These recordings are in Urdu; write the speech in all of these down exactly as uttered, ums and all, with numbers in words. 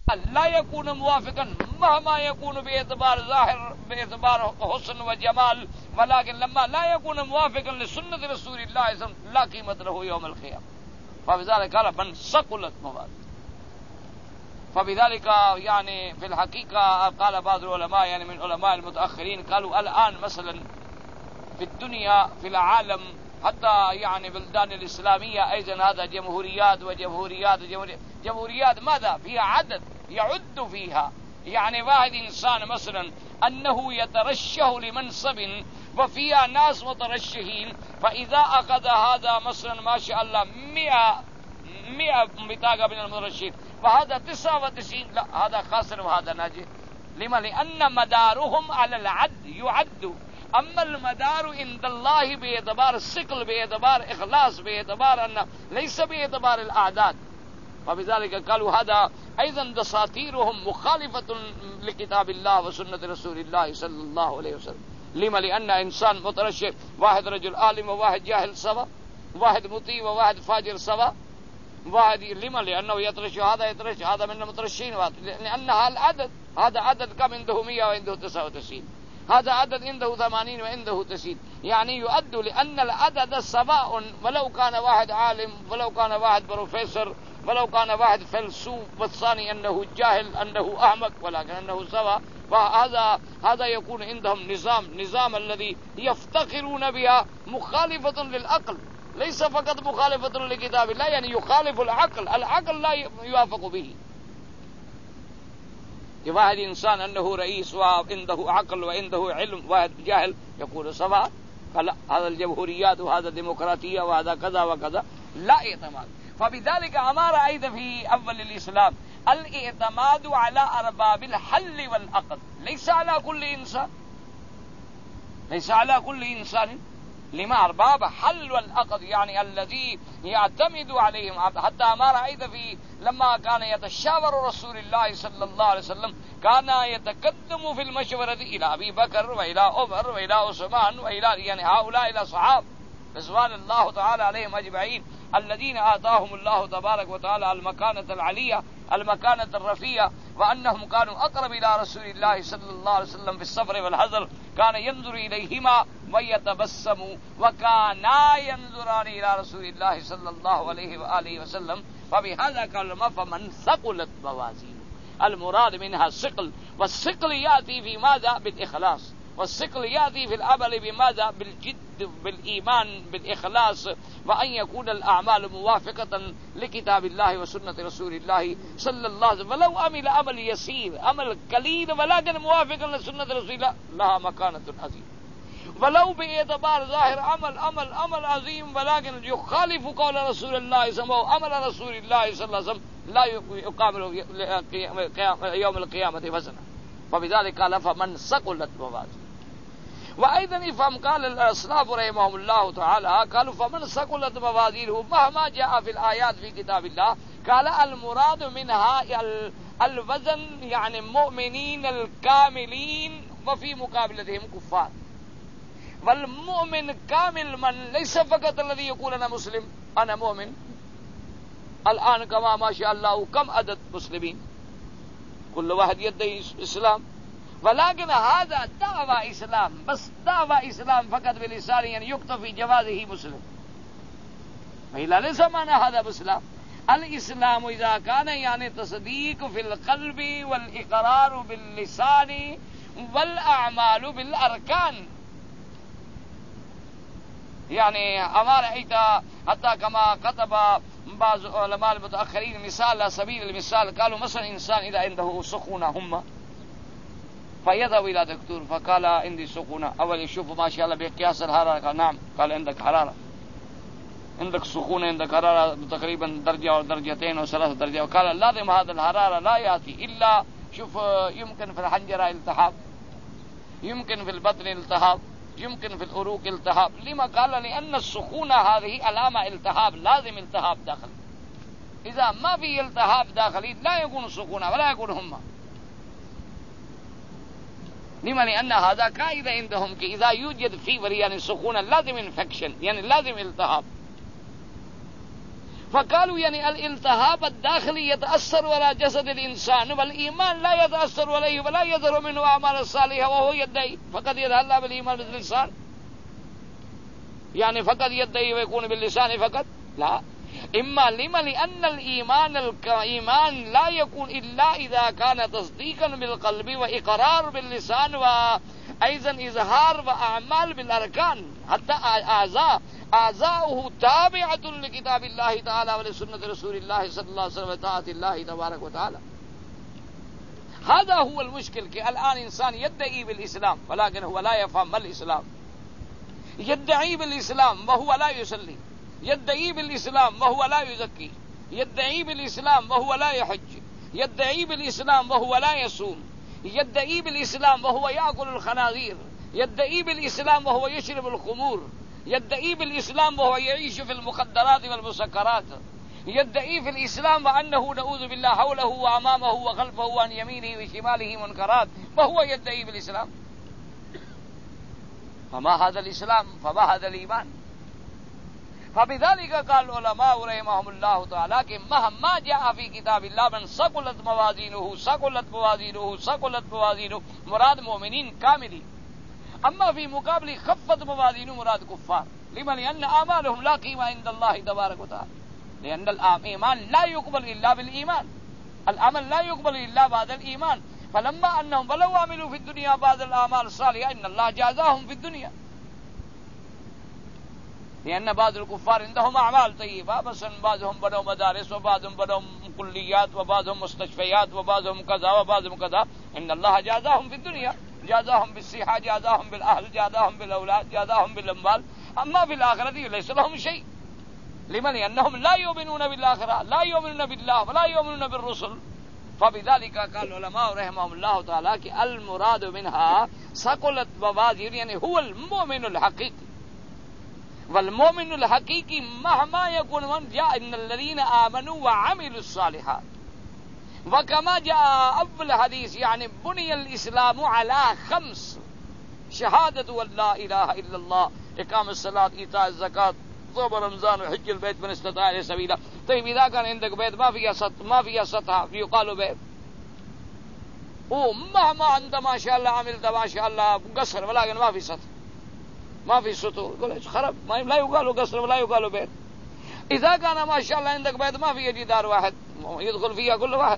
لا يكون موافقا مهما يكون باعتبار ظاهر باعتبار حسن وجمال، ولكن لما لا يكون موافقا لسنة رسول الله صلى الله عليه وسلم لا قيمة له يوم القيامة. فبذلك قال من ثقلت موازينه. فبذلك يعني في الحقيقة قال بعض العلماء يعني من علماء المتأخرين قالوا الآن مثلا في الدنيا في العالم حتى يعني بلدان الإسلامية أيضا هذا جمهوريات وجمهوريات وجمهوريات. جمهوريات ماذا؟ فيها عدد يعد فيها، يعني واحد إنسان مثلا أنه يترشح لمنصب وفيها ناس مترشحين، فإذا أخذ هذا مثلا ما شاء الله مئة مئة بطاقة من المترشحين وهذا تسعة وتسعين، لا هذا خاسر وهذا ناجح. لما؟ لأن مدارهم على العد يعد، أما المدار عند الله باعتبار الثقل باعتبار إخلاص باعتبار أن ليس باعتبار الأعداد. وبذلك قالوا هذا أيضا دساتيرهم مخالفة لكتاب الله وسنة رسول الله صلى الله عليه وسلم. لما؟ لأن إنسان مترشح واحد رجل عالم وواحد جاهل سوا، واحد مطيع وواحد فاجر سوا، واحد لما؟ لأنه يترشح هذا يترشح هذا من المترشحين، لأنها العدد، هذا عدد كم عنده مئة وعنده تسعة وتسعين، هذا عدد عنده ثمانين وعنده تسعين، يعني يؤد لأن العدد سواء، ولو كان واحد عالم ولو كان واحد بروفيسور ولو كان واحد فيلسوف والثاني أنه جاهل أنه أحمق، ولكن أنه سواء. فهذا هذا يكون عندهم نظام نظام الذي يفتخرون بها مخالفة للعقل، ليس فقط مخالفة لكتاب الله، يعني يخالف العقل، العقل لا يوافق به. واحد إنسان أنه رئيس وعنده عقل وعنده علم، واحد جاهل يقول سواء. فلا، هذا الجمهوريات وهذا الديمقراطية وهذا كذا وكذا لا اعتماد. فبذلك أمر أيضا في أول الإسلام الاعتماد على أرباب الحل والعقد، ليس على كل إنسان، ليس على كل إنسان. لما؟ أرباب حل والعقد، يعني الذي يعتمد عليهم. حتى أمر أيضا في لما كان يتشاور رسول الله صلى الله عليه وسلم كان يتقدم في المشورة إلى أبي بكر وإلى عمر وإلى عثمان وإلى يعني هؤلاء الأصحاب رضوان الله تعالى عليهم أجمعين، الذين آتاهم الله تبارك وتعالى المكانة العلية المكانة الرفيعة، وأنهم كانوا أقرب إلى رسول الله صلى الله عليه وسلم في السفر والحذر، كان ينظر إليهما ويتبسم، وكانا ينظران إلى رسول الله صلى الله عليه وآله وسلم. فبهذا قال فمن ثقلت موازينه، المراد منها الثقل، والثقل يأتي في ماذا؟ بالإخلاص، والثقل يأتي في العمل بماذا؟ بالجد بالإيمان بالإخلاص، وأن يكون الأعمال موافقة لكتاب الله وسنة رسول الله صلى الله عليه وسلم، ولو عمل عمل يسير عمل قليل ولكن موافقا لسنة رسول الله لها مكانة عظيمة، ولو باعتبار ظاهر عمل عمل عمل عظيم ولكن يخالف قول رسول الله صلى الله عليه وسلم عمل رسول الله صلى الله عليه وسلم لا يقابل يوم القيامة وزنا. فبذلك قال فمن ثقلت موازينه. وأيضا يفهم قال الأسلاف رحمهم الله تعالى قالوا فمن ثقلت موازينه مهما جاء في الآيات في كتاب الله، قال المراد منها الوزن يعني مؤمنين الكاملين وفي مقابلتهم كفار. والمؤمن كامل من ليس فقط الذي يقول أنا مسلم أنا مؤمن، الآن كما ما شاء الله كم عدد مسلمين كل واحد يدعي إسلام، ولكن هذا دعوى إسلام بس، دعوى إسلام فقط بلسان يعني يكتفي جوازه مسلم، فإلا ليس معنى هذا بإسلام. الإسلام إذا كان يعني تصديق في القلب والإقرار باللسان والأعمال بالأركان، يعني أمر حتى حتى كما كتب بعض علماء المتأخرين مثال على سبيل المثال، قالوا مثلا إنسان إذا عنده سخونة هم فيذهب إلى دكتور فقال عندي سخونة، أول يشوف ما شاء الله بقياس الحرارة قال نعم، قال عندك حرارة عندك سخونة عندك حرارة تقريبا درجة أو درجتين أو ثلاث درجات، قال لازم هذا الحرارة لا يأتي إلا شوف يمكن في الحنجرة التهاب، يمكن في البطن التهاب، يمكن في العروق التهاب. لما؟ قال لأن السخونة هذه علامة التهاب، لازم التهاب داخلي، إذا ما في التهاب داخلي لا يكون سخونة ولا يكون همة. لما؟ لأن هذا قاعدة عندهم إذا يوجد فيبر يعني سخونة لازم انفكشن يعني لازم التهاب. فقالوا يعني الالتهاب الداخلي يتأثر على جسد الإنسان والإيمان لا يتأثر عليه ولا يظهر منه أعمال الصالحة وهو يدعي فقد يتهلا بالإيمان باللسان، يعني فقط يدعي ويكون باللسان فقط؟ لا، إما لما لأن الإيمان الإيمان لا يكون إلا إذا كان تصديقا بالقلب وإقرار باللسان وأيضا إظهار وأعمال بالأركان، حتى أعضاء أعضاؤه تابعة لكتاب الله تعالى ولسنة رسول الله صلى الله عليه وسلم وطاعة الله تبارك وتعالى. هذا هو المشكل کہ الآن انسان يدعي بالإسلام ولكن هو لا يفهم ما الإسلام، يدعي بالإسلام وهو لا يصلي، يدعي بالإسلام وهو لا يزكي، يدعي بالإسلام وهو لا يحج، يدعي بالإسلام وهو لا يصوم، يدعي بالإسلام وهو يأكل الخنازير، يدعي بالإسلام وهو يشرب الخمور، يدعي بالإسلام وهو يعيش في المخدرات والمسكرات، يدعي في الإسلام وأنه نعوذ بالله حوله وأمامه وخلفه وعن يمينه وشماله منكرات، وهو يدعي بالإسلام. فما هذا الإسلام؟ فما هذا الإيمان؟ فبذلك قال العلماء رحمهم الله تعالى کہ مهما جاء في كتاب الله من ثقلت موازينه ثقلت موازينه ثقلت موازينه مراد مومنین کاملی، اما في مقابل خفت موازينه مراد كفار. لما لأن أعمالهم لا قيمة عند الله تبارك وتعالى، لأن الإيمان لا يقبل إلا بالإيمان، العمل لا يقبل إلا بعد الإيمان. فلما أنهم ولو عملوا في الدنيا بعد الأعمال الصالحة إن الله جازاهم في الدنيا، لأن بعض الكفار عندهم أعمال طيبة، مثلا بعضهم بنوا مدارس وبعضهم بنوا كليات وبعضهم مستشفيات وبعضهم كذا وبعضهم كذا، إن الله جازاهم في الدنيا، جازاهم بالصحة، جازاهم بالأهل، جازاهم بالأولاد، جازاهم بالأموال. أما في الآخرة ليس لهم شيء. لمن؟ لأنهم لا يؤمنون بالآخرة، لا يؤمنون بالله ولا يؤمنون بالرسل. فبذلك قال العلماء رحمهم الله تعالى کہ المراد منها ثقلت موازين يعني هو المؤمن الحقيقي، والمؤمن الحقيقي مهما يكون من جاء إن الذين آمنوا وعملوا الصالحات. وكما جاء أول حديث يعني بني الإسلام على خمس: شهادة أن لا إله إلا الله، إقام الصلاة، إيتاء الزكاة، صوم رمضان، وحج البيت من استطاع إليه سبيلا. طيب إذا كان عندك بيت ما فيها سطح ما فيها سطح يقال بيت، ومهما أنت ما شاء الله عملت ما شاء الله قصر ولكن ما في سطح ما في سطور، يقول خرب، ما لا يقال قصر ولا يقال بيت. إذا كان ما شاء الله عندك بيت ما فيه جدار واحد يدخل فيها كل واحد.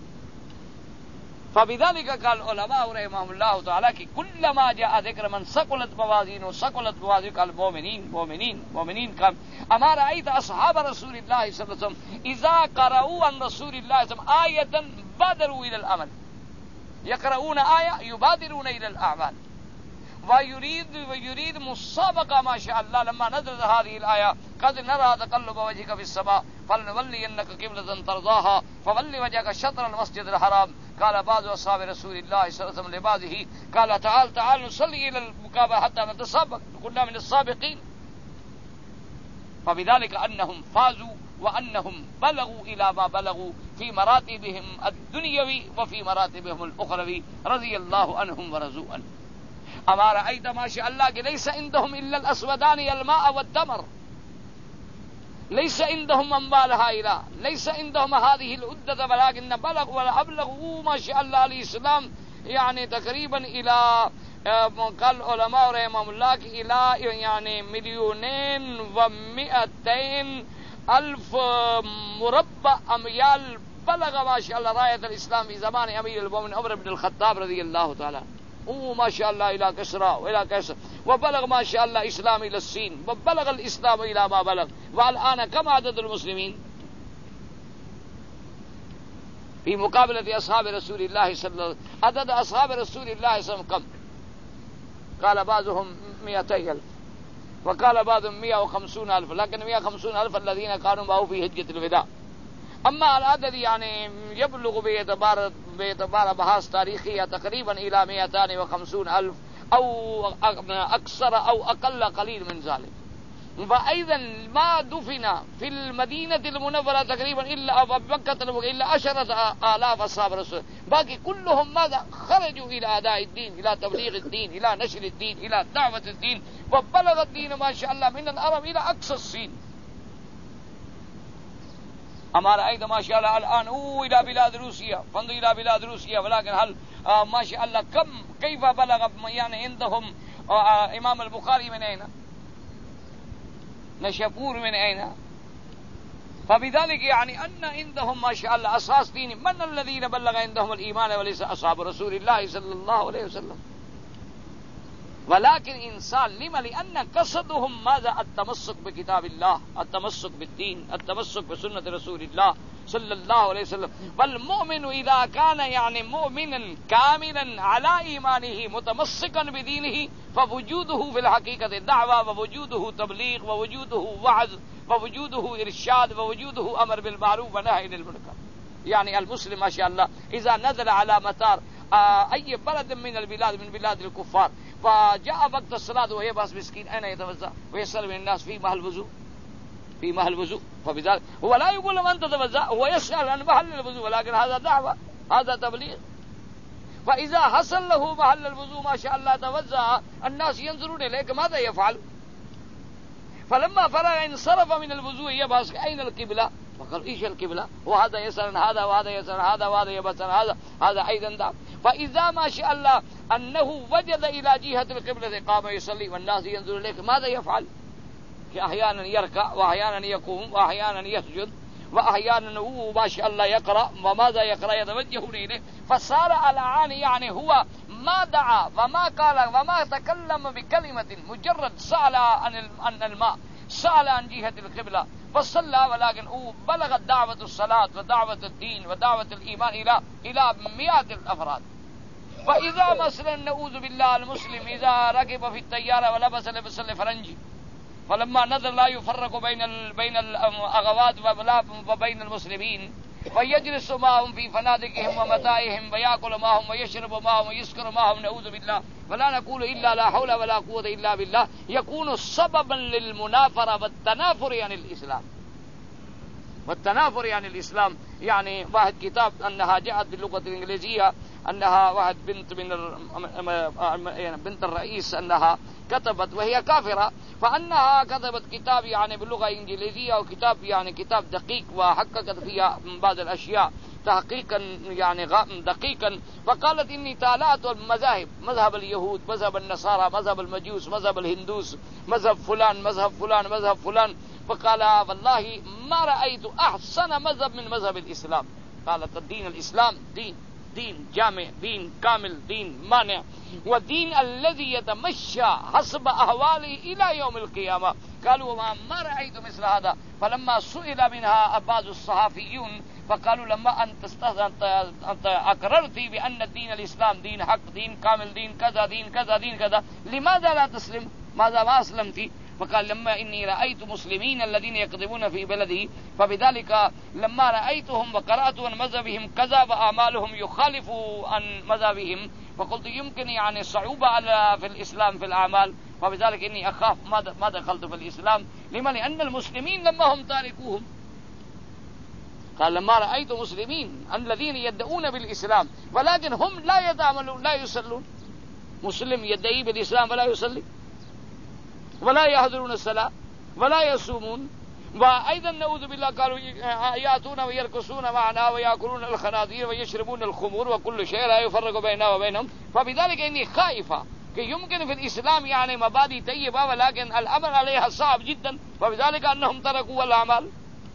فبذلك قال العلماء رحمهم الله تعالى کہ كلما جاء ذکر من ثقلت موازینه ثقلت موازینه قال مومنین مومنین مومنین کا. اما رأيت أصحاب رسول الله صلى الله عليه وسلم إذا قرأوا عن رسول الله صلى الله عليه وسلم آية بادروا إلى العمل، يقرؤون آية يبادرون إلى الأعمال. ويريد ويريد مسابقة ما شاء الله. لما نزلت هذه الآية قد نرى تقلب وجهك في السماء فلنولينك قبلة ترضاها فول وجهك شطر المسجد الحرام. قال بعض أصحاب رسول الله صلى الله عليه وسلم لبعضه قال تعال تعال نصلي إلى المكابرة حتى نتسابق، كنا من السابقين. فبذلك أنهم فازوا وأنهم بلغوا إلى ما بلغوا في مراتبهم الدنيوي وفي مراتبهم الأخروي رضي الله عنهم ورضوا عنه. أما رأيت ما شاء الله ليس عندهم إلا الأسودان الماء والتمر، ليس عندهم أموال هائلة، ليس عندهم هذه العدة، ولكن بلغوا وأبلغوا ما شاء الله الإسلام يعني تقريبا إلى قال علماء رحمهم الله إلى يعني مليونين ومئتين ألف مربع أميال. بلغ ما شاء الله راية الإسلام في زمان أمير المؤمنين عمر بن الخطاب رضي الله تعالى وما شاء الله إلى كسرى وإلى كسر، وبلغ ما شاء الله إسلام إلى الصين، وبلغ الإسلام إلى ما بلغ. والآن كم عدد المسلمين في مقابلة أصحاب رسول الله صلى الله عليه وسلم؟ عدد أصحاب رسول الله صلى الله عليه وسلم كم؟ قال بعضهم مئتي ألف وقال بعضهم مئة وخمسون ألف، لكن مئة وخمسون ألف الذين كانوا معه في حجة الوداع. أما العدد يعني يبلغ باعتبار باعتبار بحث تاريخية تقريبا إلى مئتان وخمسون ألف أو أكثر أو أقل قليل من ذلك. وأيضا ما دفن في المدينة المنورة تقريبا إلا مكة إلا عشرة آلاف أصحاب رسول، باقي كلهم ماذا؟ خرجوا إلى أداء الدين، إلى تبليغ الدين، إلى نشر الدين، إلى دعوة الدين، وبلغ الدين ما شاء الله من العرب إلى أقصى الصين. أما رأيت ما شاء الله الآن أوه إلى بلاد روسيا، فانظر إلى بلاد روسيا، ولكن هل آه ما شاء الله كم كيف بلغ يعني عندهم آه إمام البخاري من أين؟ نشابور من أين؟ فبذلك يعني أن عندهم ما شاء الله أساس ديني. من الذين بلغ عندهم الإيمان وليس أصحاب رسول الله صلى الله عليه وسلم؟ ولكن إنسان لما؟ لأن قصدهم ماذا؟ التمسك بكتاب الله، التمسك بالدين، التمسك بسنة رسول الله صلى الله عليه وسلم. والمؤمن إذا كان يعني مؤمنا كاملا على إيمانه متمسكا بدينه فوجوده في الحقيقة دعوة، ووجوده تبليغ، ووجوده وعظ، ووجوده إرشاد، ووجوده أمر بالمعروف ونهي عن المنكر. يعني المسلم ما شاء الله إذا نزل على مطار آه أي بلد من البلاد من بلاد الكفار فجاء وقت الصلاة وهي بس مسكين أين يتوضأ ويسأل من الناس في محل وضوء، في محل وضوء، فبذلك هو لا يقول لهم أنت تتوضأ، هو يسأل عن محل الوضوء، ولكن هذا دعوة، هذا تبليغ. فإذا حصل له محل الوضوء ما شاء الله توضأ، الناس ينظرون إليك ماذا يفعل؟ فلما فرغ انصرف من الوضوء يبحث أين القبلة، فقال إيش القبلة، وهذا يسأل هذا، وهذا يسأل هذا، وهذا يبحث هذا، هذا أيضا دعوة. فإذا ما شاء الله أنه وجد إلى جهة القبلة قام يصلي والناس ينظر إليك ماذا يفعل؟ أحيانا يركع، وأحيانا يقوم، وأحيانا يسجد، وأحيانا هو ما شاء الله يقرأ، وماذا يقرأ؟ يتوجه إليه. فصار الآن يعني هو ما دعا وما قال وما تكلم بكلمة، مجرد سأل عن الماء، سأل عن جهة القبلة فصلى، ولكن هو بلغت دعوة الصلاة ودعوة الدين ودعوة الإيمان إلى إلى مئات الأفراد. فإذا مثلا نعوذ بالله المسلم إذا ركب في الطيارة ولبس لبس الفرنجي، فلما نظر لا يفرق بين ال... بين الأغوات وبين المسلمين، ويجلس معهم في فنادقهم ومتاعهم ويأكل معهم ويشرب معهم ويسكر معهم، نعوذ بالله. ولا نقول إلا لا حول ولا قوة إلا بالله، يكون سببا للمنافرة والتنافر عن الإسلام، والتنافر عن الإسلام. يعني واحد كتاب أنها جاءت باللغة الإنجليزية أنها واحد بنت من بنت الرئيس أنها كتبت وهي كافرة، فأنها كتبت كتاب يعني باللغة الإنجليزية، وكتاب يعني كتاب دقيق وحققت فيها بعض الأشياء تحقيقا يعني دقيقا. فقالت إني تالأت المذاهب، مذهب اليهود، مذهب النصارى، مذهب المجوس، مذهب الهندوس، مذهب فلان، مذهب فلان، مذهب فلان. فقال والله ما رأيت أحسن مذهب من مذهب الإسلام. قالت الدين الإسلام دين دين جامع، دين كامل، دين مانع، والدين الذي يتمشى حسب أهواله إلى يوم القيامة. قالوا ما رأيت مثل هذا. فلما سئل منها بعض الصحفيون فقالوا لما أنت أنت أقررت بأن الدين الإسلام دين حق، دين كامل، دين كذا، دين كذا، دين كذا، لماذا لا تسلم؟ ماذا ما أسلمت؟ فقال لما إني رأيت مسلمين الذين يكذبون في بلدي، فبذلك لما رأيتهم وقرأت عن مذهبهم كذا وأعمالهم يخالف عن مذهبهم، فقلت يمكن يعني صعوبة على في الإسلام في الأعمال، فبذلك إني أخاف ما دخلت في الإسلام. لما؟ لأن المسلمين لما هم تاركوهم. قال لما رأيت مسلمين الذين يدعون بالإسلام ولكن هم لا يتعاملون، لا يصلون. مسلم يدعي بالإسلام ولا يصلي ولا يحضرون الصلاة ولا يصومون، وأيضا نعوذ بالله قالوا يأتون ويرقصون معنا ويأكلون الخنازير ويشربون الخمور وكل شيء لا يفرق بيننا وبينهم. فبذلك إني خائفة کہ يمكن في الإسلام يعني مبادئ طيبة ولكن الأمر عليها صعب جدا، وبذلك أنهم تركوا الأعمال.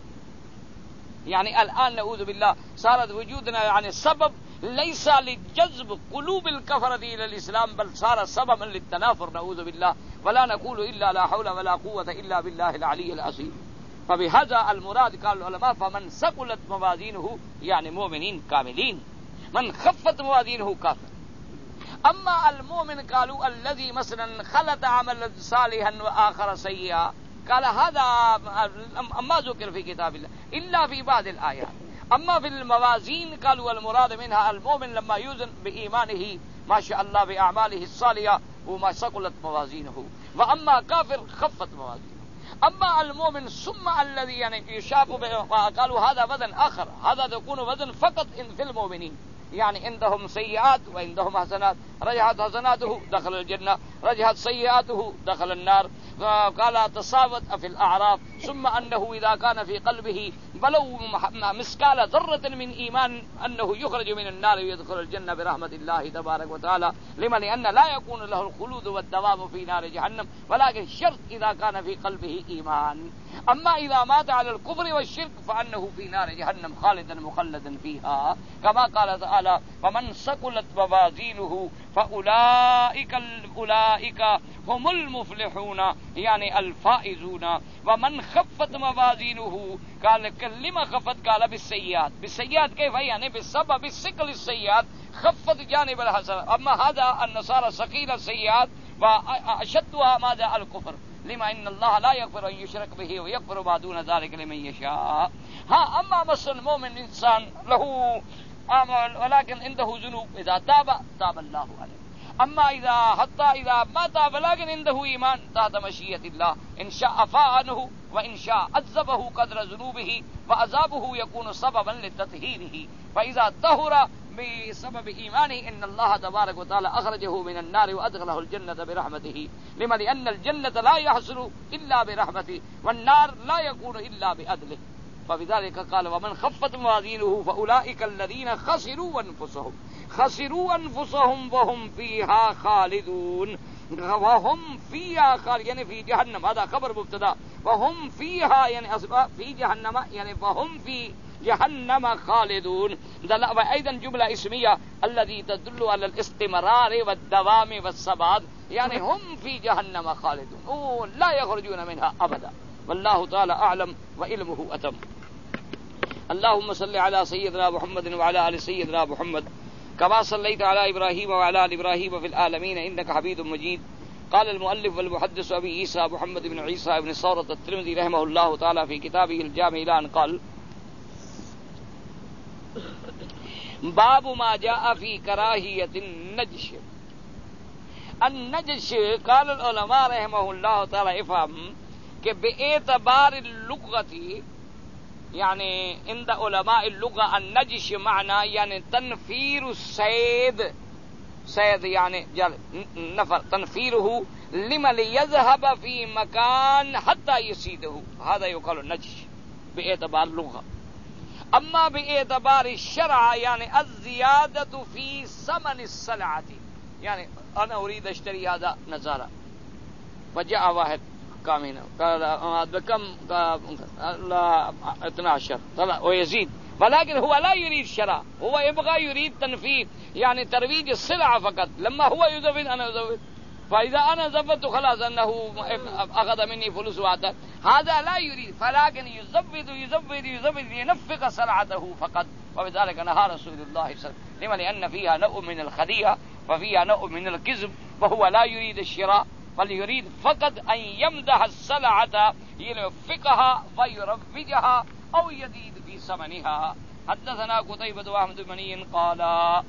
يعني الآن نعوذ بالله صارت وجودنا يعني سبب ليس لجذب قلوب الكفرة إلى الإسلام، بل صار سببا للتنافر، نعوذ بالله. ولا نقول إلا لا حول ولا قوة إلا بالله العلي العظيم. فبهذا المراد قال العلماء فمن ثقلت موازينه يعني مؤمنين كاملين، من خفت موازينه كافر. أما المؤمن قالوا الذي مثلا خلط عمل صالحا وآخر سيئا، قال هذا ما ذكر في كتاب الله إلا في بعض الآيات. أما في الموازين قالوا المراد منها المؤمن لما يوزن بإيمانه ما شاء الله بأعماله الصالحة وما ثقلت موازينه، وأما كافر خفت موازينه. أما المؤمن ثم الذي يعني يشاف قالوا هذا وزن آخر، هذا يكون وزن فقط في المؤمنين، يعني عندهم سيئات وعندهم حسنات، رجحت حسناته دخل الجنة، رجحت سيئاته دخل النار. قال تساوت في الأعراف. ثم أنه إذا كان في قلبه ولو مثقال ذرة من إيمان أنه يخرج من النار ويدخل الجنة برحمة الله تبارك وتعالى، لما لأن لا يكون له الخلود والدوام في نار جهنم، ولكن شرط إذا كان في قلبه إيمان. أما إذا مات على الكفر والشرك فأنه في نار جهنم خالدا مخلدا فيها، كما قال تعالى: فمن ثقلت موازينه فأولئك أولئك هم المفلحون، يعني الفائزون. ومن خفت موازينه قال لما خفت؟ قال بالسيئات. بالسيئات كيف؟ يعني بسبب الثقل السيئات خفت جانب الحسنات. أما هذا النصارى ثقيل السيئات وأشدها ماذا؟ الكفر، لما إن الله لا يغفر أن يشرك به ويغفر ما دون ذلك لمن يشاء. ها أما مس المؤمن إنسان له أعمال ولكن عنده ذنوب، إذا تاب تاب الله عليه. أما إذا حتى إذا ما تاب لكن عنده إيمان تحت مشيئة الله، إن شاء عفا عنه وإن شاء عذبه قدر ذنوبه، وعذابه يكون سببا لتطهيره. فإذا طهر بسبب إيمانه إن الله تبارك وتعالى أخرجه من النار وأدخله الجنة برحمته، لما لأن الجنة لا يحصل إلا برحمته، والنار لا يكون إلا بأدله. فبذلك قال: ومن خفت موازينه فأولئك الذين خسروا أنفسهم خسروا أنفسهم وهم فيها خالدون. وهم فيها خالدون يعني في جهنم، هذا خبر مبتدا. وهم فيها يعني في جهنم، يعني وهم في جهنم خالدون. أيضا جملة اسمية الذي تدل على الاستمرار والدوام والثبات، يعني هم في جهنم خالدون لا يخرجون منها أبدا. والله تعالى أعلم وعلمه أتم. اللهم صل على سيدنا محمد وعلى آل سيدنا محمد كما صليت على إبراهيم وعلى آل إبراهيم في العالمين إنك حميد مجيد. قال المؤلف والمحدث أبي عيسى محمد بن عيسى بن ثورة الترمذي رحمه الله تعالى في كتابه الجامع إلى أن قال: باب ما جاء في كراهية النجش. النجش قال العلماء رحمه الله تعالى افهم کہ باعتبار اللغة، يعني عند علماء اللغة النجش معنى يعني تنفير الصيد، صيد يعني نفر تنفيره لما ليذهب في مكان حتى يصيده، هذا يقال النجش باعتبار اللغة. أما باعتبار الشرع يعني الزيادة في ثمن السلعة، يعني أنا أريد أشتري هذا نظارة، فجاء واحد كامينة قال بكم؟ لا اثنا عشر، طلع ويزيد، ولكن هو لا يريد شراء، هو يبغى يريد تنفيذ يعني ترويج السلعة فقط. لما هو يزود أنا أزود، فإذا أنا زودت خلاص أنه أخذ مني فلوس وعطى، هذا لا يريد، فلكن يزود يزود يزود لينفق سلعته فقط. وبذلك نهى رسول الله صلى الله عليه وسلم، لما لأن فيها نوع من الخديعة وفيها نوع من الكذب، وهو لا يريد الشراء بل يريد فقط أن يمدح السلعة ينفقها ويروجها أو يزيد في ثمنها. حدثنا قتيبة وأحمد بن مني قال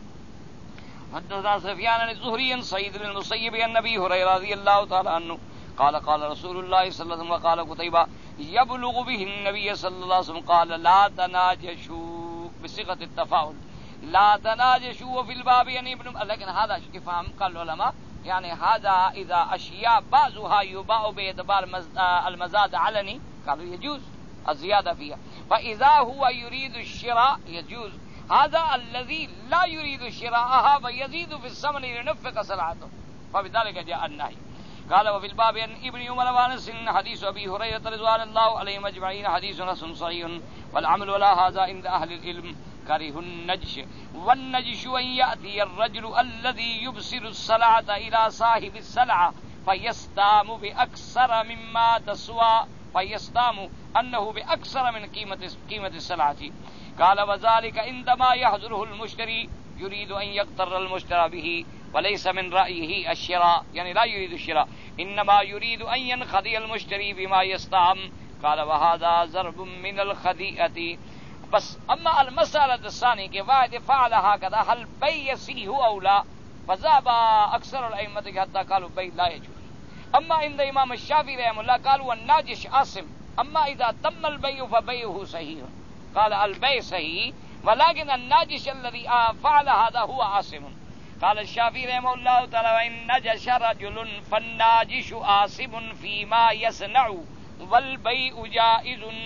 حدثنا سفيان الزهري سعيد بن المسيب عن أبي هريرة رضي الله تعالى عنه قال قال رسول الله صلى الله عليه وسلم وقال قتيبة يبلغ به النبي صلى الله عليه وسلم قال لا تناجشوا بصيغة التفاؤل، لا تناجشوا في الباب يعني ابن، لكن هذا افهام قال العلماء يعني هذا إذا أشياء بعضها يباع باعتبار المزاد علني قالوا يجوز الزيادة فيها، فإذا هو يريد الشراء يجوز. هذا الذي لا يريد شراءها فيزيد في الثمن لينفق سلعته، فبذلك جاء النهي. قال وفي الباب عن ابن عمر وانس حديث ابي هريره رضوان الله عليهم اجمعين حديث حسن صحيح، والعمل ولا هذا عند اهل العلم كره النجش. والنجش ان ياتي الرجل الذي يبصر السلعه الى صاحب السلعه فيستام باكثر مما تسوى، فيستام انه باكثر من قيمه قيمه السلعه. قال وذلك عندما يحضره المشتري يريد ان يغتر المشترى به وليس من رأيه الشراء، يعني لا يريد الشراء، إنما يريد أن ينخدع المشتري بما يستعم. قال وهذا ضرب من الخديئة. بس أما المسألة الثانية كواحد فعل هكذا هل بيع يصيح أو لا، فذهب أكثر الأئمة حتى قالوا بيع لا يجوز. أما عند إمام الشافعي رحمه الله قالوا الناجش آثم، أما إذا تم البيع فبيعه صحيح. قال البيع صحيح ولكن الناجش الذي فعل هذا هو آثم. قال الشافعي رحمه الله تعالى وإن نجش رجل فالناجش آثم فيما يصنع والبيع جائز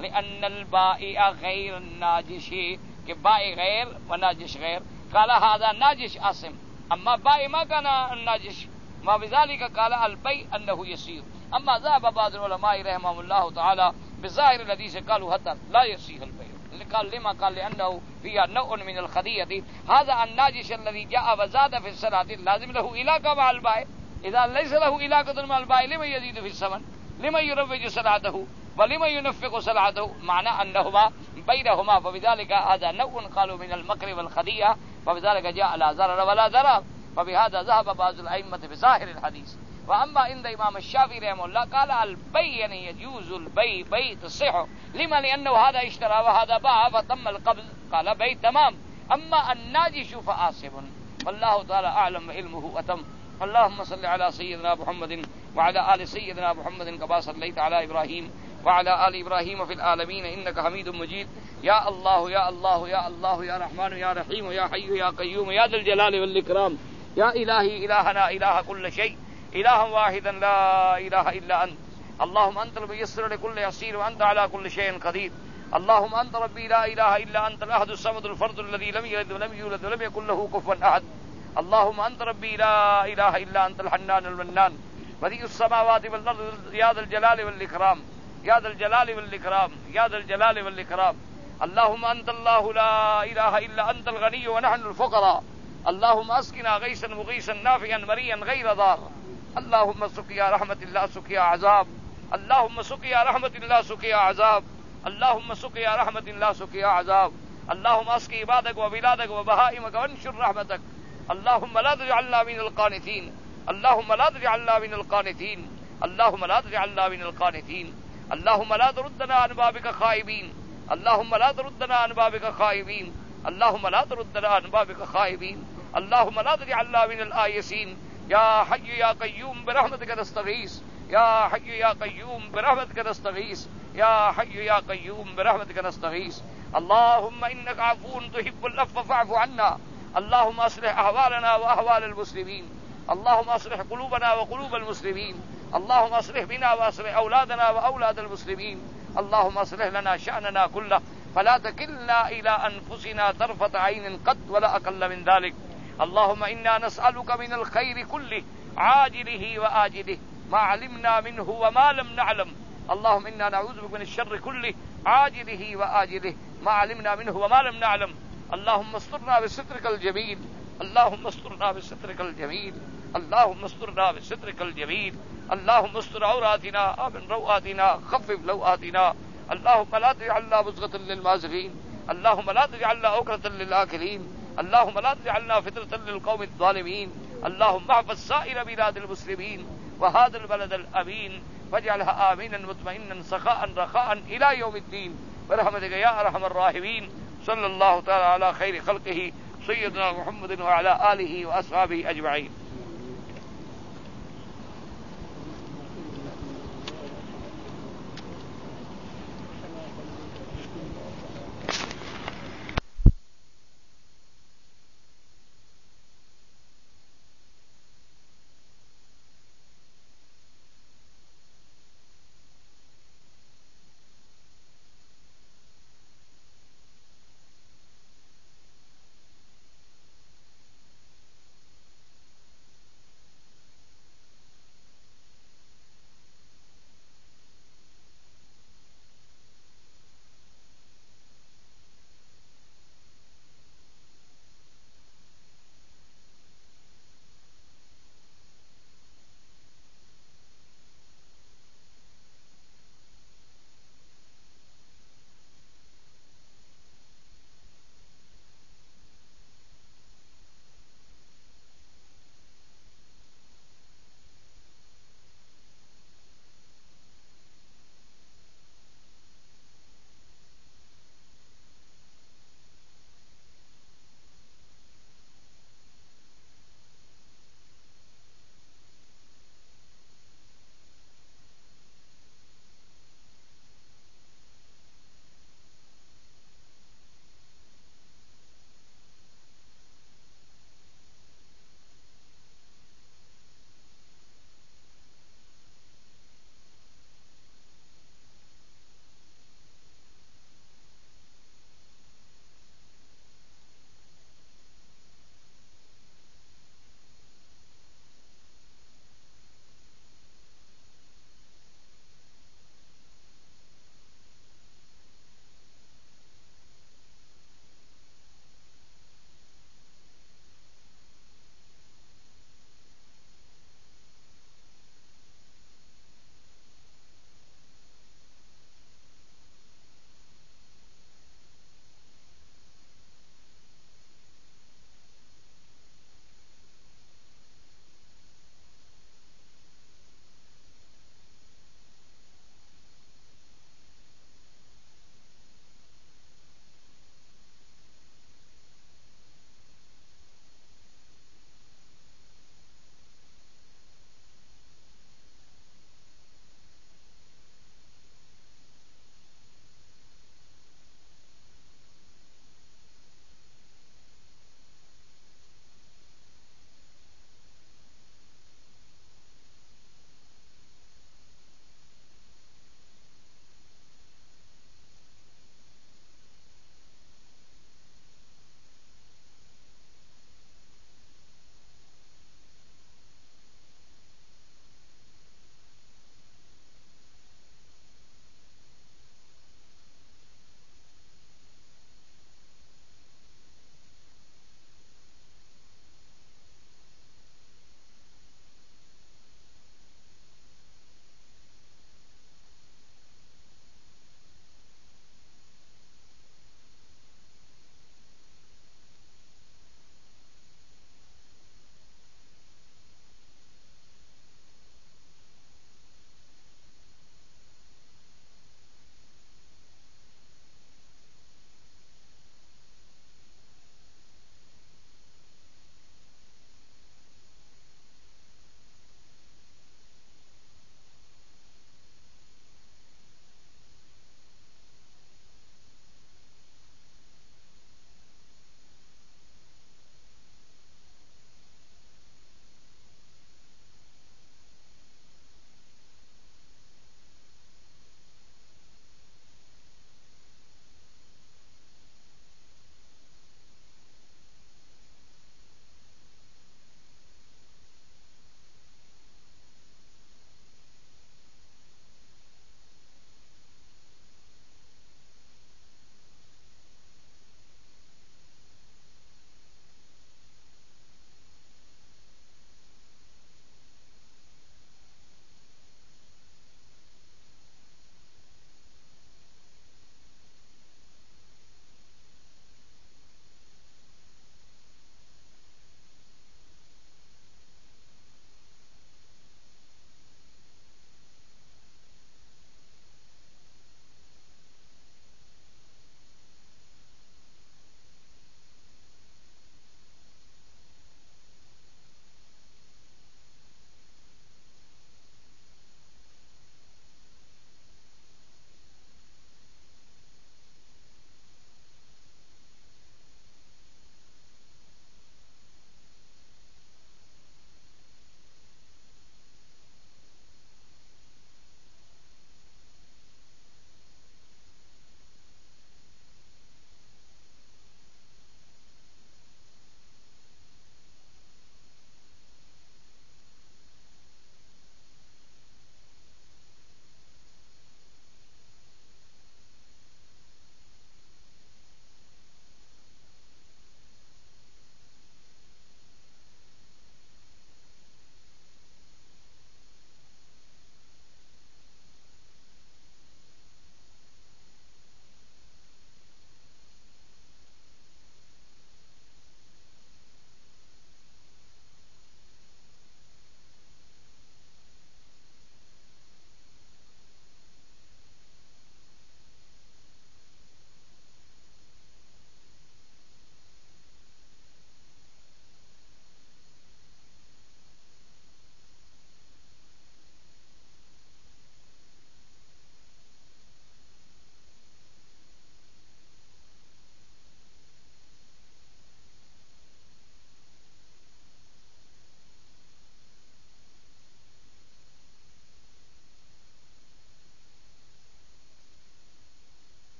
لأن البائع غير الناجش کہ بائع غیر و ناجش غیر. قال هذا ناجش آثم اما بائع ما كان الناجش ما بذلك قال البيع انه يسير. اما ذهب بعض العلماء رحمهم الله تعالى بظاهر الحديث قالوا حتى لا يصير البيع. قال لما قال لأنه فيها نوع من الخدية. هذا الناجش الذي جاء وزاد في الصلاة لازم له علاقة مع البائع. إذا ليس له علاقة مع البائع لما يزيد في الثمن لما يروج صلاته ولما ينفق صلاته معنى أنهما بينهما. فبذلك هذا نوع قالوا من المكر والخدية فبذلك جاء لا ضرر ولا ضرر. فبهذا ذهب بعض الأئمة بظاهر الحديث. وأما عند إمام الشافعي رحمه الله قال البيع يعني يجوز البيع بيع تصح. لما؟ لأنه هذا اشترى وهذا باع فتم القبض قال بيع تمام. أما الناجش فآصب. والله تعالى أعلم وعلمه أتم. اللهم صل على سيدنا محمد وعلى آل سيدنا محمد كما صليت على إبراهيم وعلى آل إبراهيم في العالمين إنك حميد مجيد. يا الله يا الله يا الله يا رحمن يا رحيم يا حي يا قيوم يا ذا الجلال والإكرام. يا إلهي إلهنا إله كل شيء إلها واحدا لا إله إلا أنت. اللهم أنت الميسر لكل يسير وأنت على كل شيء قدير. اللهم أنت ربي لا إله إلا أنت الأحد الصمد الفرد الذي لم يلد ولم يولد ولم يكن له كفوا أحد. اللهم أنت ربي لا إله إلا أنت الحنان المنان بديع السماوات والأرض يا ذا الجلال والإكرام يا ذا الجلال والإكرام يا ذا الجلال والإكرام. اللهم أنت الله لا إله إلا أنت الغني ونحن الفقراء. اللهم أسقنا غيثا مغيثا نافعا مريا غير ضار. اللهم سقيا رحمة الله سقيا عذاب. اللهم سقيا رحمة الله سقيا عذاب. اللهم سقيا رحمة الله سقيا عذاب. اللهم اسقي عبادك وبلادك وبهائمك وانشر رحمتك. اللهم لا تجعلنا من القانتين. اللهم لا تجعلنا من القانتين. اللهم لا تجعلنا من القانتين. اللهم لا تردنا عن بابك خائبين. اللهم لا تردنا عن بابك خائبين. اللهم لا تردنا عن بابك خائبين. اللهم لا تجعلنا من الآيسين. يا حي يا قيوم برحمتك نستغيث. يا حي يا قيوم برحمتك نستغيث. يا حي يا قيوم برحمتك نستغيث. اللهم إنك عفو تحب العفو فاعف عنا. اللهم أصلح أحوالنا وأحوال المسلمين. اللهم أصلح قلوبنا وقلوب المسلمين. اللهم أصلح بنا وأصلح أولادنا وأولاد المسلمين. اللهم أصلح لنا شأننا كله فلا تكلنا إلى أنفسنا طرفة عين قط ولا أقل من ذلك. اللهم إنا نسألك من الخير كله عاجله وآجله ما علمنا منه وما لم نعلم. اللهم إنا نعوذ بك من الشر كله عاجله وآجله ما علمنا منه وما لم نعلم. اللهم استرنا بسترك الجميل. اللهم استرنا بسترك الجميل. اللهم استرنا بسترك الجميل. اللهم استر عوراتنا آمن روآتنا خفف لوآتنا. اللهم لا تجعلنا مزغة للمازغين. اللهم لا تجعلنا عقدة للآكلين. اللهم لا تجعلنا فتنة للقوم الظالمين. اللهم احفظ سائر بلاد المسلمين وهذا البلد الأمين واجعلها آمينا مطمئنا سخاء رخاء إلى يوم الدين برحمتك يا أرحم الراحمين. صلى الله تعالى على خير خلقه سيدنا محمد وعلى آله وأصحابه أجمعين.